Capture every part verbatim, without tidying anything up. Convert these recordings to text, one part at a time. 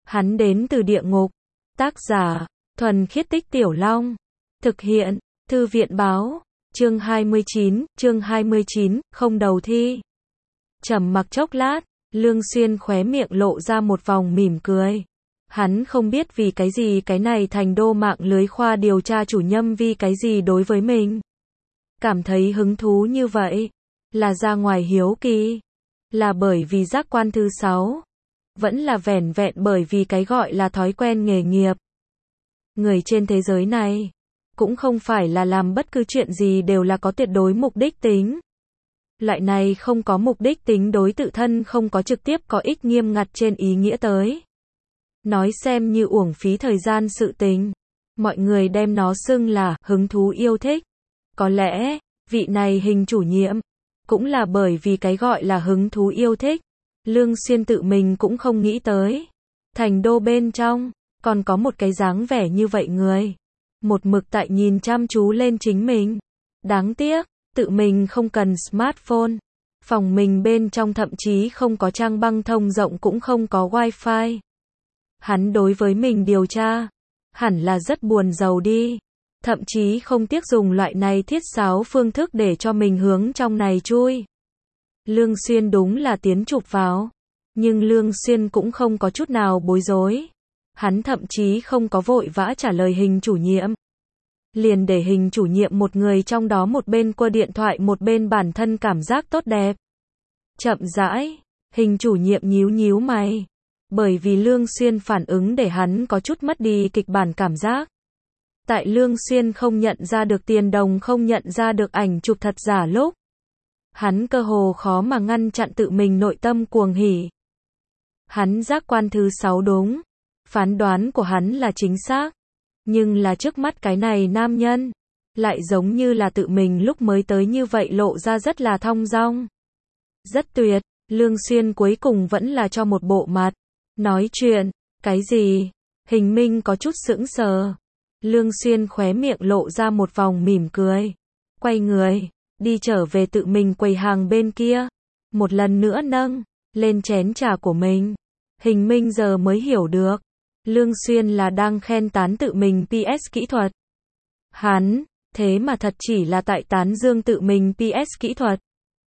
Hắn đến từ địa ngục. Tác giả, Thuần Khiết Tích Tiểu Long. Thực hiện, Thư viện báo. Chương hai mươi chín, chương hai mươi chín, không đầu thi. Trầm mặc chốc lát, Lương Xuyên khóe miệng lộ ra một vòng mỉm cười. Hắn không biết vì cái gì cái này thành đô mạng lưới khoa điều tra chủ nhâm vì cái gì đối với mình cảm thấy hứng thú như vậy. Là ra ngoài hiếu kỳ? Là bởi vì giác quan thứ sáu? Vẫn là vẻn vẹn bởi vì cái gọi là thói quen nghề nghiệp? Người trên thế giới này cũng không phải là làm bất cứ chuyện gì đều là có tuyệt đối mục đích tính. Loại này không có mục đích tính đối tự thân không có trực tiếp có ích nghiêm ngặt trên ý nghĩa tới. Nói xem như uổng phí thời gian sự tình. Mọi người đem nó xưng là hứng thú yêu thích. Có lẽ, vị này hình chủ nhiệm, cũng là bởi vì cái gọi là hứng thú yêu thích. Lương Xuyên tự mình cũng không nghĩ tới. Thành đô bên trong, còn có một cái dáng vẻ như vậy người. Một mực tại nhìn chăm chú lên chính mình. Đáng tiếc, tự mình không cần smartphone. Phòng mình bên trong thậm chí không có trang băng thông rộng cũng không có wifi. Hắn đối với mình điều tra, hẳn là rất buồn giàu đi. Thậm chí không tiếc dùng loại này thiết sáo phương thức để cho mình hướng trong này chui. Lương Xuyên đúng là tiến chụp vào. Nhưng Lương Xuyên cũng không có chút nào bối rối. Hắn thậm chí không có vội vã trả lời hình chủ nhiệm. Liền để hình chủ nhiệm một người trong đó một bên qua điện thoại một bên bản thân cảm giác tốt đẹp. Chậm rãi, hình chủ nhiệm nhíu nhíu mày. Bởi vì Lương Xuyên phản ứng để hắn có chút mất đi kịch bản cảm giác. Tại Lương Xuyên không nhận ra được tiền đồng không nhận ra được ảnh chụp thật giả lúc. Hắn cơ hồ khó mà ngăn chặn tự mình nội tâm cuồng hỉ. Hắn giác quan thứ sáu đúng. Phán đoán của hắn là chính xác. Nhưng là trước mắt cái này nam nhân. Lại giống như là tự mình lúc mới tới như vậy lộ ra rất là thong dong. Rất tuyệt. Lương Xuyên cuối cùng vẫn là cho một bộ mặt. Nói chuyện. Cái gì? Hình Minh có chút sững sờ. Lương Xuyên khóe miệng lộ ra một vòng mỉm cười. Quay người. Đi trở về tự mình quầy hàng bên kia. Một lần nữa nâng lên chén trà của mình. Hình Minh giờ mới hiểu được. Lương Xuyên là đang khen tán tự mình pê ét kỹ thuật. Hắn, thế mà thật chỉ là tại tán dương tự mình pê ét kỹ thuật.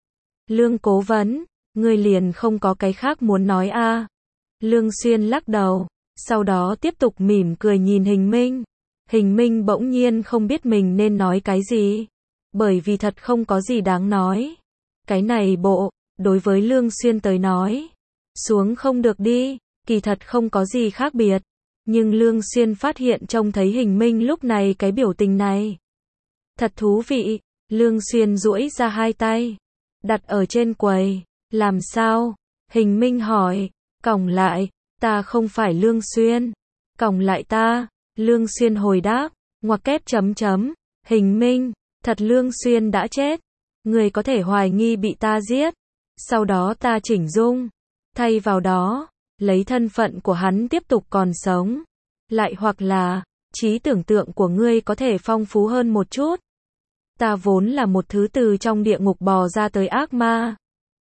Lương cố vấn, ngươi liền không có cái khác muốn nói a? À? Lương Xuyên lắc đầu, sau đó tiếp tục mỉm cười nhìn Hình Minh. Hình Minh bỗng nhiên không biết mình nên nói cái gì. Bởi vì thật không có gì đáng nói. Cái này bộ, đối với Lương Xuyên tới nói, xuống không được đi, kỳ thật không có gì khác biệt. Nhưng Lương Xuyên phát hiện trông thấy Hình Minh lúc này cái biểu tình này. Thật thú vị, Lương Xuyên duỗi ra hai tay, đặt ở trên quầy. Làm sao? Hình Minh hỏi, còng lại, ta không phải Lương Xuyên. Còng lại ta, Lương Xuyên hồi đáp, ngoặc kép chấm chấm, Hình Minh, thật Lương Xuyên đã chết. Người có thể hoài nghi bị ta giết. Sau đó ta chỉnh dung. Thay vào đó, lấy thân phận của hắn tiếp tục còn sống. Lại hoặc là, trí tưởng tượng của ngươi có thể phong phú hơn một chút. Ta vốn là một thứ từ trong địa ngục bò ra tới ác ma.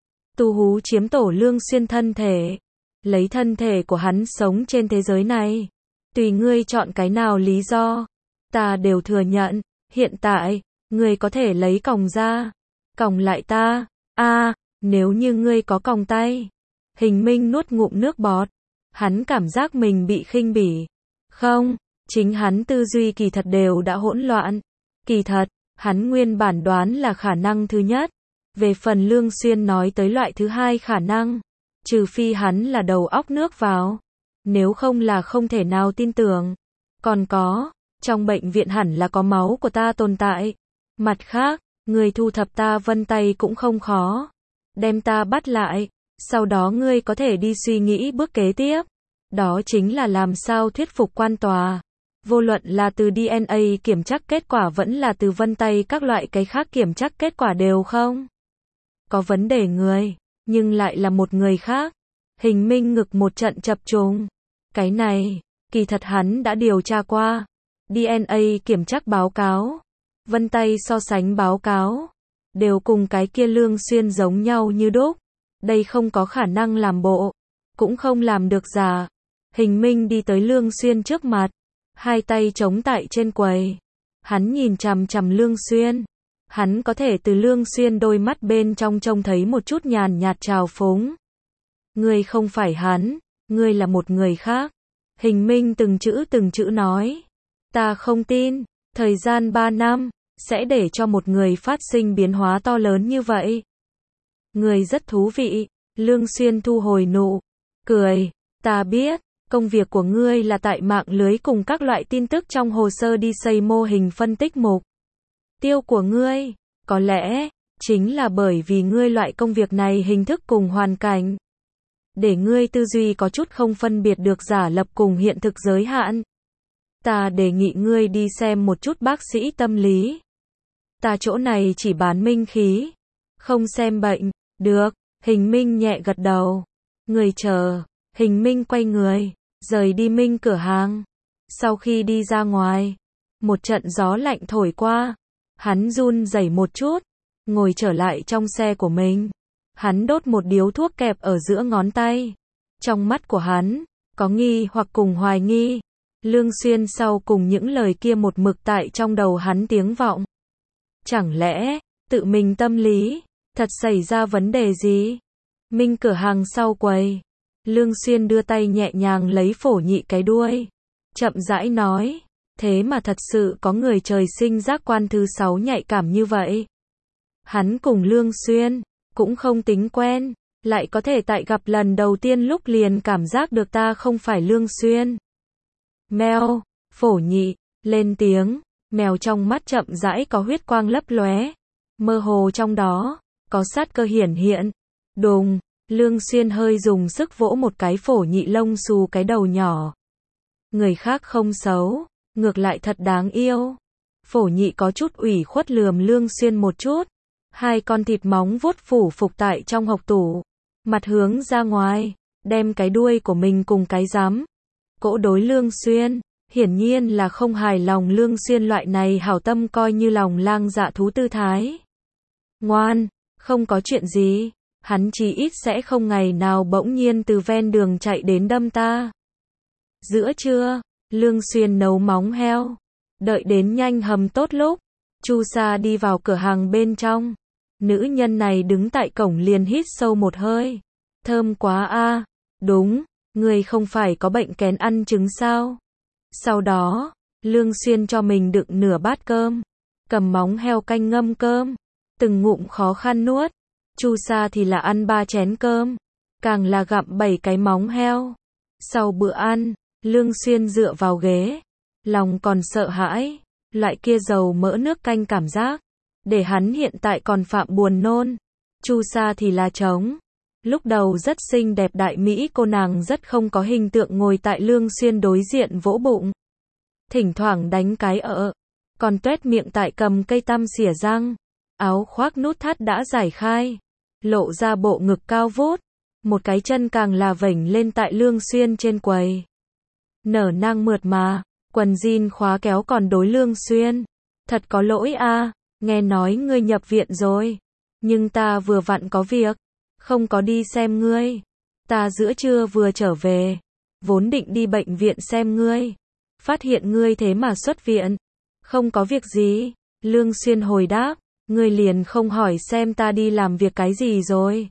Tu hú chiếm tổ Lương Xuyên thân thể. Lấy thân thể của hắn sống trên thế giới này. Tùy ngươi chọn cái nào lý do. Ta đều thừa nhận. Hiện tại, ngươi có thể lấy còng ra. Còng lại ta. a à, nếu như ngươi có còng tay. Hình Minh nuốt ngụm nước bọt. Hắn cảm giác mình bị khinh bỉ. Không, chính hắn tư duy kỳ thật đều đã hỗn loạn. Kỳ thật, hắn nguyên bản đoán là khả năng thứ nhất. Về phần Lương Xuyên nói tới loại thứ hai khả năng. Trừ phi hắn là đầu óc nước vào. Nếu không là không thể nào tin tưởng. Còn có, trong bệnh viện hẳn là có máu của ta tồn tại. Mặt khác, người thu thập ta vân tay cũng không khó. Đem ta bắt lại. Sau đó ngươi có thể đi suy nghĩ bước kế tiếp. Đó chính là làm sao thuyết phục quan tòa. Vô luận là từ đê en a kiểm tra kết quả vẫn là từ vân tay các loại cái khác kiểm tra kết quả đều không có vấn đề người, nhưng lại là một người khác. Hình Minh ngực một trận chập trùng. Cái này, kỳ thật hắn đã điều tra qua. đê en a kiểm tra báo cáo, vân tay so sánh báo cáo, đều cùng cái kia Lương Xuyên giống nhau như đúc. Đây không có khả năng làm bộ, cũng không làm được giả. Hình Minh đi tới Lương Xuyên trước mặt, hai tay chống tại trên quầy. Hắn nhìn chằm chằm Lương Xuyên. Hắn có thể từ Lương Xuyên đôi mắt bên trong trông thấy một chút nhàn nhạt trào phúng. Ngươi không phải hắn, ngươi là một người khác. Hình Minh từng chữ từng chữ nói. Ta không tin, thời gian ba năm, sẽ để cho một người phát sinh biến hóa to lớn như vậy. Ngươi rất thú vị. Lương Xuyên thu hồi nụ cười. Ta biết, công việc của ngươi là tại mạng lưới cùng các loại tin tức trong hồ sơ đi xây mô hình phân tích mục tiêu của ngươi. Có lẽ, chính là bởi vì ngươi loại công việc này hình thức cùng hoàn cảnh. Để ngươi tư duy có chút không phân biệt được giả lập cùng hiện thực giới hạn. Ta đề nghị ngươi đi xem một chút bác sĩ tâm lý. Ta chỗ này chỉ bán minh khí, không xem bệnh. Được, Hình Minh nhẹ gật đầu. Người chờ. Hình Minh quay người, rời đi Minh cửa hàng. Sau khi đi ra ngoài, một trận gió lạnh thổi qua. Hắn run rẩy một chút, ngồi trở lại trong xe của mình. Hắn đốt một điếu thuốc kẹp ở giữa ngón tay. Trong mắt của hắn, có nghi hoặc cùng hoài nghi. Lương Xuyên sau cùng những lời kia một mực tại trong đầu hắn tiếng vọng. Chẳng lẽ, tự mình tâm lý, thật xảy ra vấn đề gì? Minh cửa hàng sau quầy. Lương Xuyên đưa tay nhẹ nhàng lấy phổ nhị cái đuôi. Chậm rãi nói. Thế mà thật sự có người trời sinh giác quan thứ sáu nhạy cảm như vậy. Hắn cùng Lương Xuyên, cũng không tính quen, lại có thể tại gặp lần đầu tiên lúc liền cảm giác được ta không phải Lương Xuyên. Mèo, phổ nhị, lên tiếng, mèo trong mắt chậm rãi có huyết quang lấp lóe. Mơ hồ trong đó, có sát cơ hiển hiện. Đùng, Lương Xuyên hơi dùng sức vỗ một cái phổ nhị lông xù cái đầu nhỏ. Người khác không xấu, ngược lại thật đáng yêu. Phổ nhị có chút ủy khuất lườm Lương Xuyên một chút. Hai con thịt móng vuốt phủ phục tại trong hộc tủ. Mặt hướng ra ngoài, đem cái đuôi của mình cùng cái rắm. Cỗ đối Lương Xuyên, hiển nhiên là không hài lòng Lương Xuyên loại này hảo tâm coi như lòng lang dạ thú tư thái. Ngoan, không có chuyện gì. Hắn chí ít sẽ không ngày nào bỗng nhiên từ ven đường chạy đến đâm ta. Giữa trưa, Lương Xuyên nấu móng heo. Đợi đến nhanh hầm tốt lúc, Chu Sa đi vào cửa hàng bên trong. Nữ nhân này đứng tại cổng liền hít sâu một hơi. Thơm quá a. Đúng, người không phải có bệnh kén ăn trứng sao? Sau đó, Lương Xuyên cho mình đựng nửa bát cơm, cầm móng heo canh ngâm cơm, từng ngụm khó khăn nuốt. Chu Sa thì là ăn ba chén cơm, càng là gặm bảy cái móng heo. Sau bữa ăn, Lương Xuyên dựa vào ghế, lòng còn sợ hãi, loại kia dầu mỡ nước canh cảm giác, để hắn hiện tại còn phạm buồn nôn. Chu Sa thì là trống. Lúc đầu rất xinh đẹp đại mỹ cô nàng rất không có hình tượng ngồi tại Lương Xuyên đối diện vỗ bụng. Thỉnh thoảng đánh cái ợ, còn tuét miệng tại cầm cây tăm xỉa răng. Áo khoác nút thắt đã giải khai, lộ ra bộ ngực cao vút. Một cái chân càng là vểnh lên tại Lương Xuyên trên quầy. Nở nang mượt mà, quần jean khóa kéo còn đối Lương Xuyên. Thật có lỗi a, nghe nói ngươi nhập viện rồi. Nhưng ta vừa vặn có việc, không có đi xem ngươi. Ta giữa trưa vừa trở về, vốn định đi bệnh viện xem ngươi. Phát hiện ngươi thế mà xuất viện. Không có việc gì. Lương Xuyên hồi đáp, ngươi liền không hỏi xem ta đi làm việc cái gì rồi.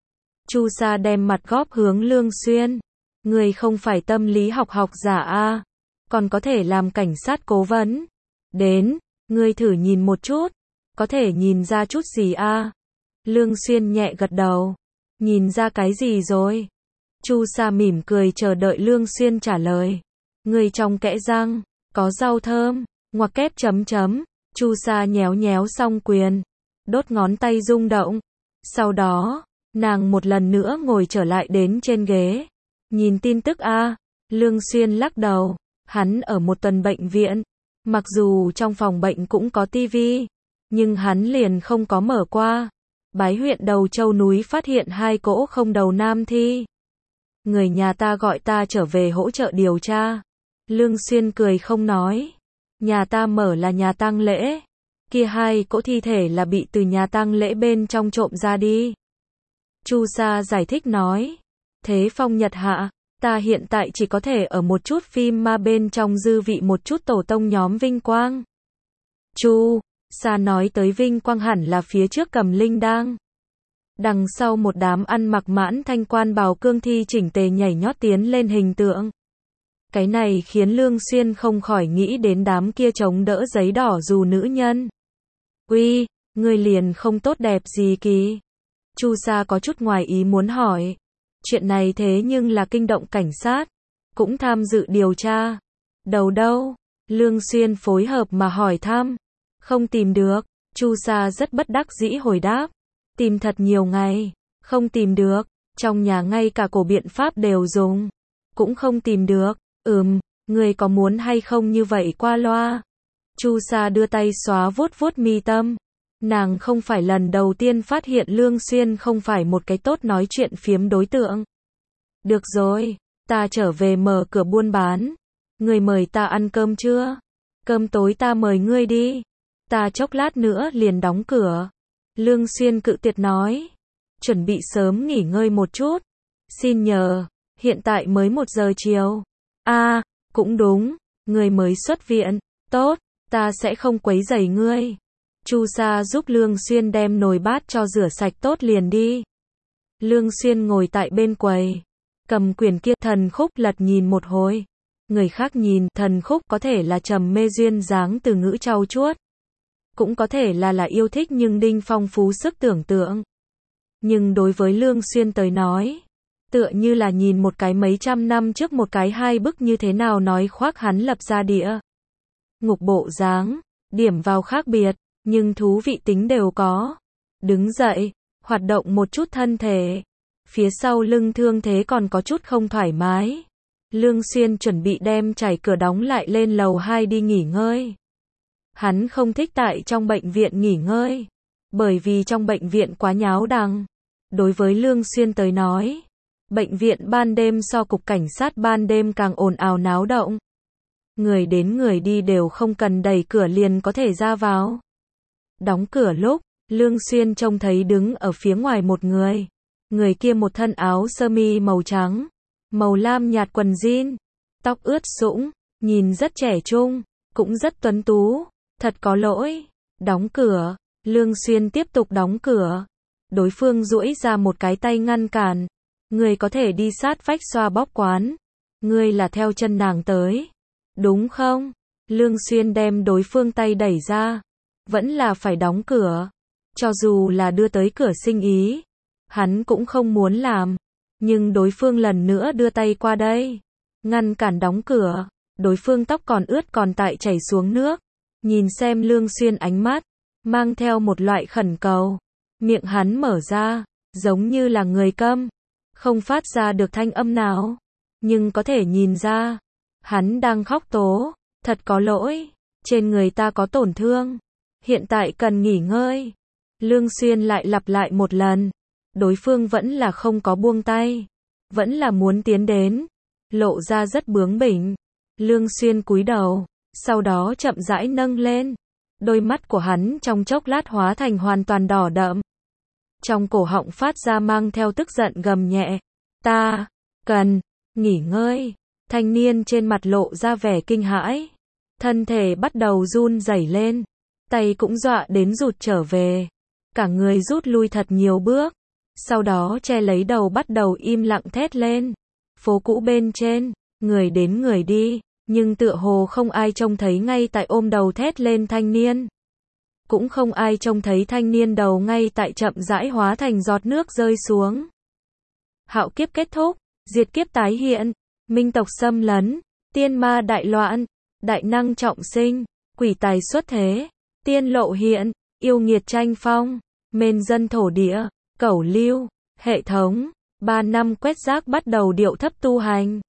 Chu Sa đem mặt góp hướng Lương Xuyên. Ngươi không phải tâm lý học học giả a, còn có thể làm cảnh sát cố vấn. Đến, ngươi thử nhìn một chút, có thể nhìn ra chút gì a? Lương Xuyên nhẹ gật đầu. Nhìn ra cái gì rồi? Chu Sa mỉm cười chờ đợi Lương Xuyên trả lời. Ngươi trong kẽ răng có rau thơm, ngoặc kép chấm chấm. Chu Sa nhéo nhéo xong quyền, đốt ngón tay rung động. Sau đó, nàng một lần nữa ngồi trở lại đến trên ghế. Nhìn tin tức a? Lương Xuyên lắc đầu. Hắn ở một tuần bệnh viện. Mặc dù trong phòng bệnh cũng có tivi, nhưng hắn liền không có mở qua. Bái huyện Đầu Châu núi phát hiện hai cỗ không đầu nam thi. Người nhà ta gọi ta trở về hỗ trợ điều tra. Lương Xuyên cười không nói. Nhà ta mở là nhà tang lễ. Kia hai cỗ thi thể là bị từ nhà tang lễ bên trong trộm ra đi. Chu Sa giải thích nói. Thế phong nhật hạ, Ta hiện tại chỉ có thể ở một chút phim ma bên trong dư vị một chút tổ tông nhóm vinh quang. Chu Sa nói tới vinh quang hẳn là phía trước cầm linh đang. Đằng sau một đám ăn mặc mãn thanh quan bào cương thi chỉnh tề nhảy nhót tiến lên hình tượng. Cái này khiến Lương Xuyên không khỏi nghĩ đến đám kia chống đỡ giấy đỏ dù nữ nhân. Uy, ngươi liền không tốt đẹp gì kì. Chu Sa có chút ngoài ý muốn hỏi. Chuyện này thế nhưng là kinh động cảnh sát. Cũng tham dự điều tra. Đầu đâu? Lương Xuyên phối hợp mà hỏi thăm. Không tìm được. Chu Sa rất bất đắc dĩ hồi đáp. Tìm thật nhiều ngày. Không tìm được. Trong nhà ngay cả cổ biện pháp đều dùng. Cũng không tìm được. Ừm, người có muốn hay không như vậy qua loa? Chu Sa đưa tay xóa vuốt vuốt mi tâm. Nàng không phải lần đầu tiên phát hiện Lương Xuyên không phải một cái tốt nói chuyện phiếm đối tượng. Được rồi, ta trở về mở cửa buôn bán. Người mời ta ăn cơm chưa? Cơm tối ta mời ngươi đi. Ta chốc lát nữa liền đóng cửa. Lương Xuyên cự tuyệt nói. Chuẩn bị sớm nghỉ ngơi một chút. Xin nhờ, hiện tại mới một giờ chiều. À, cũng đúng, ngươi mới xuất viện. Tốt, ta sẽ không quấy rầy ngươi. Chu Sa giúp Lương Xuyên đem nồi bát cho rửa sạch tốt liền đi. Lương Xuyên ngồi tại bên quầy, cầm quyển kia thần khúc lật nhìn một hồi. Người khác nhìn thần khúc có thể là trầm mê duyên dáng từ ngữ trau chuốt. Cũng có thể là là yêu thích nhưng đinh phong phú sức tưởng tượng. Nhưng đối với Lương Xuyên tới nói, tựa như là nhìn một cái mấy trăm năm trước một cái hai bức như thế nào nói khoác hắn lập ra địa ngục bộ dáng, điểm vào khác biệt, nhưng thú vị tính đều có. Đứng dậy, hoạt động một chút thân thể. Phía sau lưng thương thế còn có chút không thoải mái. Lương Xuyên chuẩn bị đem chảy cửa đóng lại lên lầu hai đi nghỉ ngơi. Hắn không thích tại trong bệnh viện nghỉ ngơi. Bởi vì trong bệnh viện quá nháo đằng. Đối với Lương Xuyên tới nói, bệnh viện ban đêm so cục cảnh sát ban đêm càng ồn ào náo động. Người đến người đi đều không cần đẩy cửa liền có thể ra vào. Đóng cửa lúc, Lương Xuyên trông thấy đứng ở phía ngoài một người. Người kia một thân áo sơ mi màu trắng, màu lam nhạt quần jean, tóc ướt sũng, nhìn rất trẻ trung, cũng rất tuấn tú. Thật có lỗi. Đóng cửa, Lương Xuyên tiếp tục đóng cửa. Đối phương duỗi ra một cái tay ngăn cản. Người có thể đi sát vách xoa bóp quán. Ngươi là theo chân nàng tới. Đúng không? Lương Xuyên đem đối phương tay đẩy ra. Vẫn là phải đóng cửa. Cho dù là đưa tới cửa sinh ý, hắn cũng không muốn làm. Nhưng đối phương lần nữa đưa tay qua đây. Ngăn cản đóng cửa. Đối phương tóc còn ướt còn tại chảy xuống nước. Nhìn xem Lương Xuyên ánh mắt, mang theo một loại khẩn cầu. Miệng hắn mở ra, giống như là người câm. Không phát ra được thanh âm nào. Nhưng có thể nhìn ra, hắn đang khóc tố. Thật có lỗi, trên người ta có tổn thương. Hiện tại cần nghỉ ngơi. Lương Xuyên lại lặp lại một lần. Đối phương vẫn là không có buông tay. Vẫn là muốn tiến đến. Lộ ra rất bướng bỉnh. Lương Xuyên cúi đầu. Sau đó chậm rãi nâng lên. Đôi mắt của hắn trong chốc lát hóa thành hoàn toàn đỏ đậm. Trong cổ họng phát ra mang theo tức giận gầm nhẹ. Ta, cần, nghỉ ngơi. Thanh niên trên mặt lộ ra vẻ kinh hãi. Thân thể bắt đầu run rẩy lên. Tay cũng dọa đến rụt trở về. Cả người rút lui thật nhiều bước. Sau đó che lấy đầu bắt đầu im lặng thét lên. Phố cũ bên trên, người đến người đi. Nhưng tựa hồ không ai trông thấy ngay tại ôm đầu thét lên thanh niên. Cũng không ai trông thấy thanh niên đầu ngay tại chậm rãi hóa thành giọt nước rơi xuống. Hạo kiếp kết thúc, diệt kiếp tái hiện, minh tộc xâm lấn, tiên ma đại loạn, đại năng trọng sinh, quỷ tài xuất thế, tiên lộ hiện, yêu nghiệt tranh phong, mên dân thổ địa, cẩu lưu, hệ thống, ba năm quét rác bắt đầu điệu thấp tu hành.